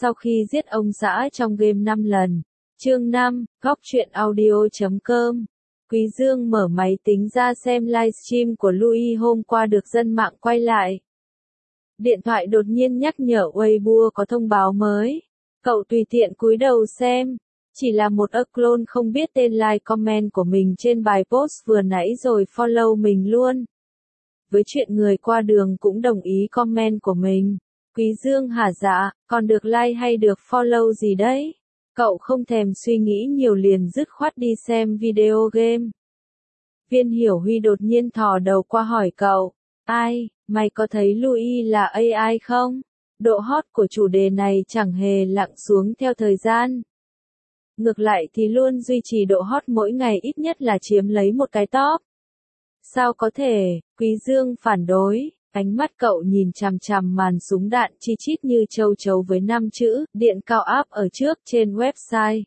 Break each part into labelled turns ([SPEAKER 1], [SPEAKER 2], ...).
[SPEAKER 1] sau khi giết ông xã trong game 5 lần. Chương 5, góc truyện audio.com. Quý Dương mở máy tính ra xem livestream của Louis hôm qua được dân mạng quay lại. Điện thoại đột nhiên nhắc nhở Weibo có thông báo mới. Cậu tùy tiện cúi đầu xem. Chỉ là một clone không biết tên like comment của mình trên bài post vừa nãy rồi follow mình luôn. Với chuyện người qua đường cũng đồng ý comment của mình. Quý Dương hả dạ, còn được like hay được follow gì đấy? Cậu không thèm suy nghĩ nhiều liền dứt khoát đi xem video game. Viên Hiểu Huy đột nhiên thò đầu qua hỏi cậu. Ai, mày có thấy Louis là AI không? Độ hot của chủ đề này chẳng hề lặng xuống theo thời gian. Ngược lại thì luôn duy trì độ hot mỗi ngày ít nhất là chiếm lấy một cái top. Sao có thể, Quý Dương phản đối, ánh mắt cậu nhìn chằm chằm màn súng đạn chi chít như châu chấu với 5 chữ, điện cao áp ở trước trên website.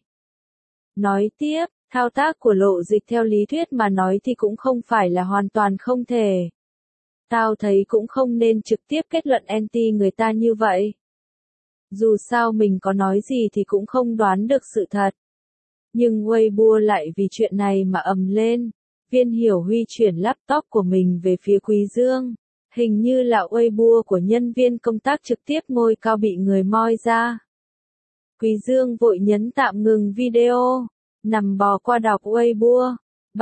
[SPEAKER 1] Nói tiếp, thao tác của Lộ Dịch theo lý thuyết mà nói thì cũng không phải là hoàn toàn không thể. Tao thấy cũng không nên trực tiếp kết luận anti người ta như vậy. Dù sao mình có nói gì thì cũng không đoán được sự thật. Nhưng Weibo lại vì chuyện này mà ầm lên. Viên Hiểu Huy chuyển laptop của mình về phía Quý Dương. Hình như là Weibo của nhân viên công tác trực tiếp ngôi cao bị người moi ra. Quý Dương vội nhấn tạm ngừng video. Nằm bò qua đọc Weibo.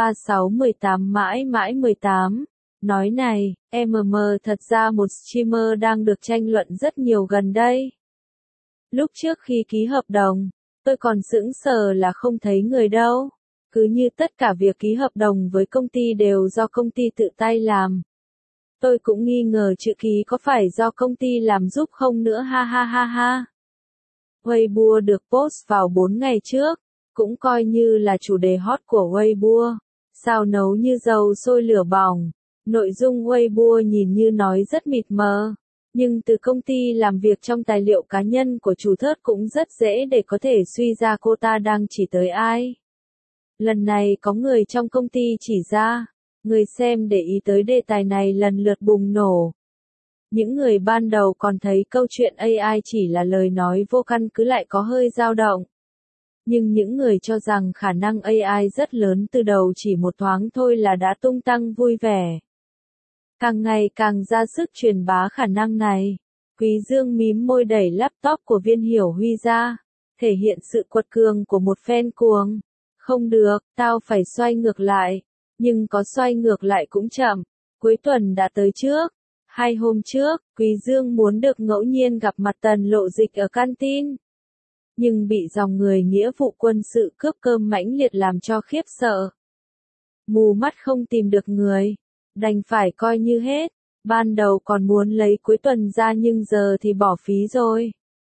[SPEAKER 1] 3618 mãi mãi 18. Nói này, thật ra một streamer đang được tranh luận rất nhiều gần đây. Lúc trước khi ký hợp đồng, tôi còn sững sờ là không thấy người đâu. Cứ như tất cả việc ký hợp đồng với công ty đều do công ty tự tay làm. Tôi cũng nghi ngờ chữ ký có phải do công ty làm giúp không nữa ha ha ha ha. Weibo được post vào 4 ngày trước, cũng coi như là chủ đề hot của Weibo. Sao nấu như dầu sôi lửa bỏng. Nội dung Weibo nhìn như nói rất mịt mờ. Nhưng từ công ty làm việc trong tài liệu cá nhân của chủ thớt cũng rất dễ để có thể suy ra cô ta đang chỉ tới ai. Lần này có người trong công ty chỉ ra, người xem để ý tới đề tài này lần lượt bùng nổ. Những người ban đầu còn thấy câu chuyện AI chỉ là lời nói vô căn cứ lại có hơi dao động. Nhưng những người cho rằng khả năng AI rất lớn từ đầu chỉ một thoáng thôi là đã tung tăng vui vẻ. Càng ngày càng ra sức truyền bá khả năng này. Quý Dương mím môi đẩy laptop của Viên Hiểu Huy ra, thể hiện sự quật cường của một fan cuồng. Không được, tao phải xoay ngược lại. Nhưng có xoay ngược lại cũng chậm. Cuối tuần đã tới trước. 2 hôm trước, Quý Dương muốn được ngẫu nhiên gặp mặt Tần Lộ Dịch ở canteen. Nhưng bị dòng người nghĩa vụ quân sự cướp cơm mãnh liệt làm cho khiếp sợ. Mù mắt không tìm được người. Đành phải coi như hết. Ban đầu còn muốn lấy cuối tuần ra nhưng giờ thì bỏ phí rồi.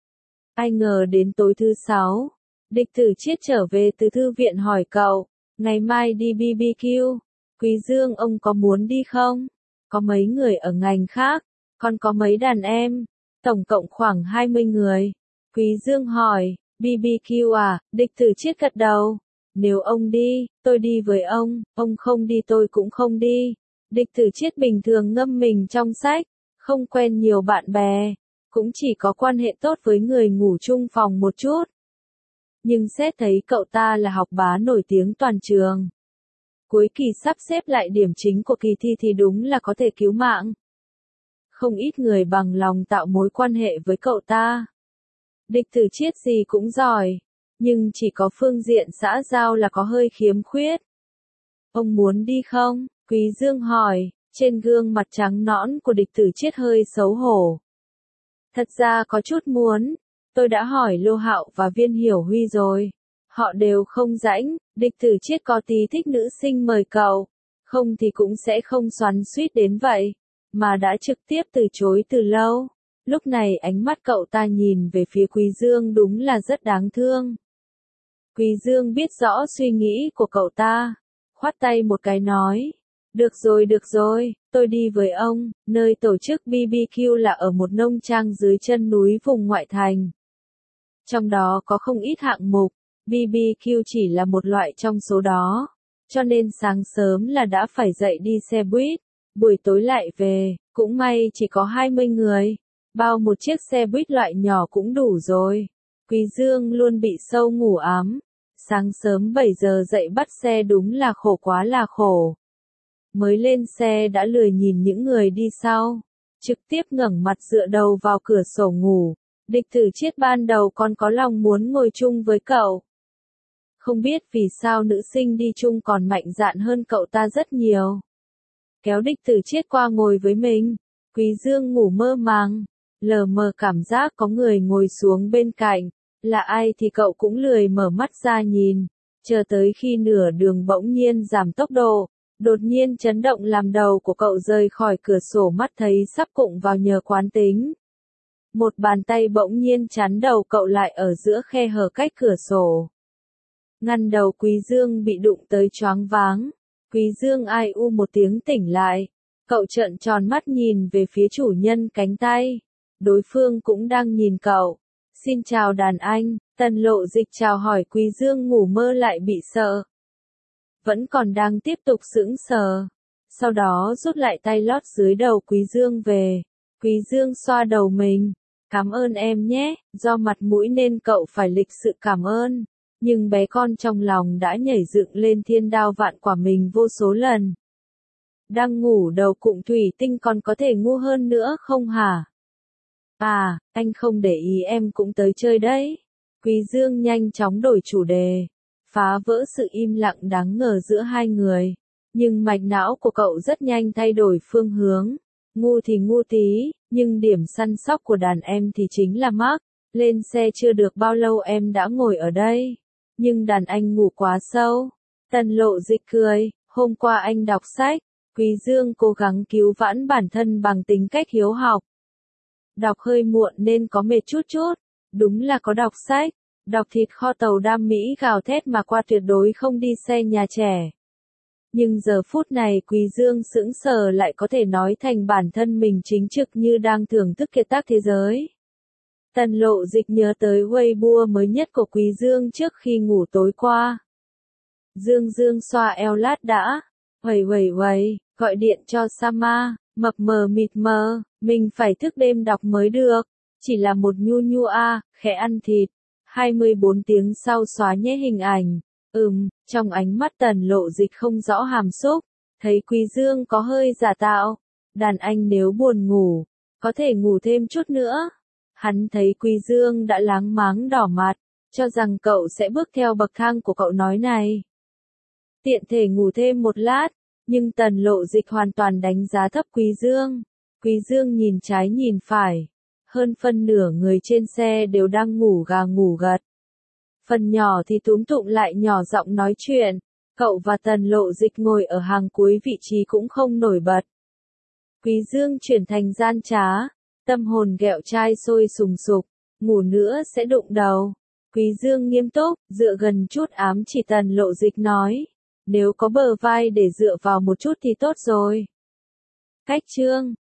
[SPEAKER 1] Ai ngờ đến tối thứ 6. Địch Tử Chiết trở về từ thư viện hỏi cậu. Ngày mai đi BBQ. Quý Dương ông có muốn đi không? Có mấy người ở ngành khác. Còn có mấy đàn em. Tổng cộng khoảng 20 người. Quý Dương hỏi. BBQ à? Địch Tử Chiết gật đầu. Nếu ông đi, tôi đi với ông không đi tôi cũng không đi. Địch Tử Chiết bình thường ngâm mình trong sách, không quen nhiều bạn bè, cũng chỉ có quan hệ tốt với người ngủ chung phòng một chút. Nhưng xét thấy cậu ta là học bá nổi tiếng toàn trường. Cuối kỳ sắp xếp lại điểm chính của kỳ thi thì đúng là có thể cứu mạng. Không ít người bằng lòng tạo mối quan hệ với cậu ta. Địch Tử Chiết gì cũng giỏi, nhưng chỉ có phương diện xã giao là có hơi khiếm khuyết. Ông muốn đi không? Quý Dương hỏi, trên gương mặt trắng nõn của Địch Tử Chiết hơi xấu hổ. Thật ra có chút muốn, tôi đã hỏi Lô Hạo và Viên Hiểu Huy rồi. Họ đều không rãnh, Địch Tử Chiết có tí thích nữ sinh mời cậu. Không thì cũng sẽ không xoắn xuýt đến vậy, mà đã trực tiếp từ chối từ lâu. Lúc này ánh mắt cậu ta nhìn về phía Quý Dương đúng là rất đáng thương. Quý Dương biết rõ suy nghĩ của cậu ta, khoát tay một cái nói. Được rồi, tôi đi với ông, nơi tổ chức BBQ là ở một nông trang dưới chân núi vùng ngoại thành. Trong đó có không ít hạng mục, BBQ chỉ là một loại trong số đó, cho nên sáng sớm là đã phải dậy đi xe buýt, buổi tối lại về, cũng may chỉ có 20 người. Bao một chiếc xe buýt loại nhỏ cũng đủ rồi. Quý Dương luôn bị sâu ngủ ám. Sáng sớm 7 giờ dậy bắt xe đúng là khổ quá là khổ. Mới lên xe đã lười nhìn những người đi sau. Trực tiếp ngẩng mặt dựa đầu vào cửa sổ ngủ. Địch Tử Chiết ban đầu còn có lòng muốn ngồi chung với cậu. Không biết vì sao nữ sinh đi chung còn mạnh dạn hơn cậu ta rất nhiều. Kéo Địch Tử Chiết qua ngồi với mình. Quý Dương ngủ mơ màng. Lờ mờ cảm giác có người ngồi xuống bên cạnh. Là ai thì cậu cũng lười mở mắt ra nhìn. Chờ tới khi nửa đường bỗng nhiên giảm tốc độ. Đột nhiên chấn động làm đầu của cậu rời khỏi cửa sổ mắt thấy sắp cụng vào nhờ quán tính. Một bàn tay bỗng nhiên chắn đầu cậu lại ở giữa khe hở cách cửa sổ. Ngăn đầu Quý Dương bị đụng tới choáng váng. Quý Dương ai u một tiếng tỉnh lại. Cậu trợn tròn mắt nhìn về phía chủ nhân cánh tay. Đối phương cũng đang nhìn cậu. Xin chào đàn anh, Tần Lộ Dịch chào hỏi Quý Dương ngủ mơ lại bị sợ. Vẫn còn đang tiếp tục sững sờ. Sau đó rút lại tay lót dưới đầu Quý Dương về. Quý Dương xoa đầu mình. Cảm ơn em nhé, do mặt mũi nên cậu phải lịch sự cảm ơn. Nhưng bé con trong lòng đã nhảy dựng lên thiên đao vạn quả mình vô số lần. Đang ngủ đầu cụm thủy tinh còn có thể ngu hơn nữa không hả? À, anh không để ý em cũng tới chơi đấy. Quý Dương nhanh chóng đổi chủ đề. Phá vỡ sự im lặng đáng ngờ giữa hai người. Nhưng mạch não của cậu rất nhanh thay đổi phương hướng. Ngu thì ngu tí, nhưng điểm săn sóc của đàn em thì chính là Mark. Lên xe chưa được bao lâu em đã ngồi ở đây. Nhưng đàn anh ngủ quá sâu. Tần Lộ Dịch cười, hôm qua anh đọc sách. Quý Dương cố gắng cứu vãn bản thân bằng tính cách hiếu học. Đọc hơi muộn nên có mệt chút chút. Đúng là có đọc sách. Đọc thịt kho tàu đam mỹ gào thét mà qua tuyệt đối không đi xe nhà trẻ. Nhưng giờ phút này Quý Dương sững sờ lại có thể nói thành bản thân mình chính trực như đang thưởng thức kiệt tác thế giới. Tần Lộ Dịch nhớ tới Weibo mới nhất của Quý Dương trước khi ngủ tối qua. Dương Dương xoa eo lát đã. Huầy, gọi điện cho Sama, mập mờ mịt mờ, mình phải thức đêm đọc mới được. Chỉ là một nhu khẽ ăn thịt. 24 tiếng sau xóa nhẽ hình ảnh. Trong ánh mắt Tần Lộ Dịch không rõ hàm xúc. Thấy Quý Dương có hơi giả tạo. Đàn anh nếu buồn ngủ, có thể ngủ thêm chút nữa. Hắn thấy Quý Dương đã láng máng đỏ mặt, cho rằng cậu sẽ bước theo bậc thang của cậu nói này. Tiện thể ngủ thêm một lát, nhưng Tần Lộ Dịch hoàn toàn đánh giá thấp Quý Dương. Quý Dương nhìn trái nhìn phải. Hơn phân nửa người trên xe đều đang ngủ gà ngủ gật. Phần nhỏ thì túm tụm lại nhỏ giọng nói chuyện. Cậu và Tần Lộ Dịch ngồi ở hàng cuối vị trí cũng không nổi bật. Quý Dương chuyển thành gian trá. Tâm hồn ghẹo trai sôi sùng sục. Ngủ nữa sẽ đụng đầu. Quý Dương nghiêm túc, dựa gần chút ám chỉ Tần Lộ Dịch nói. Nếu có bờ vai để dựa vào một chút thì tốt rồi. Cách chương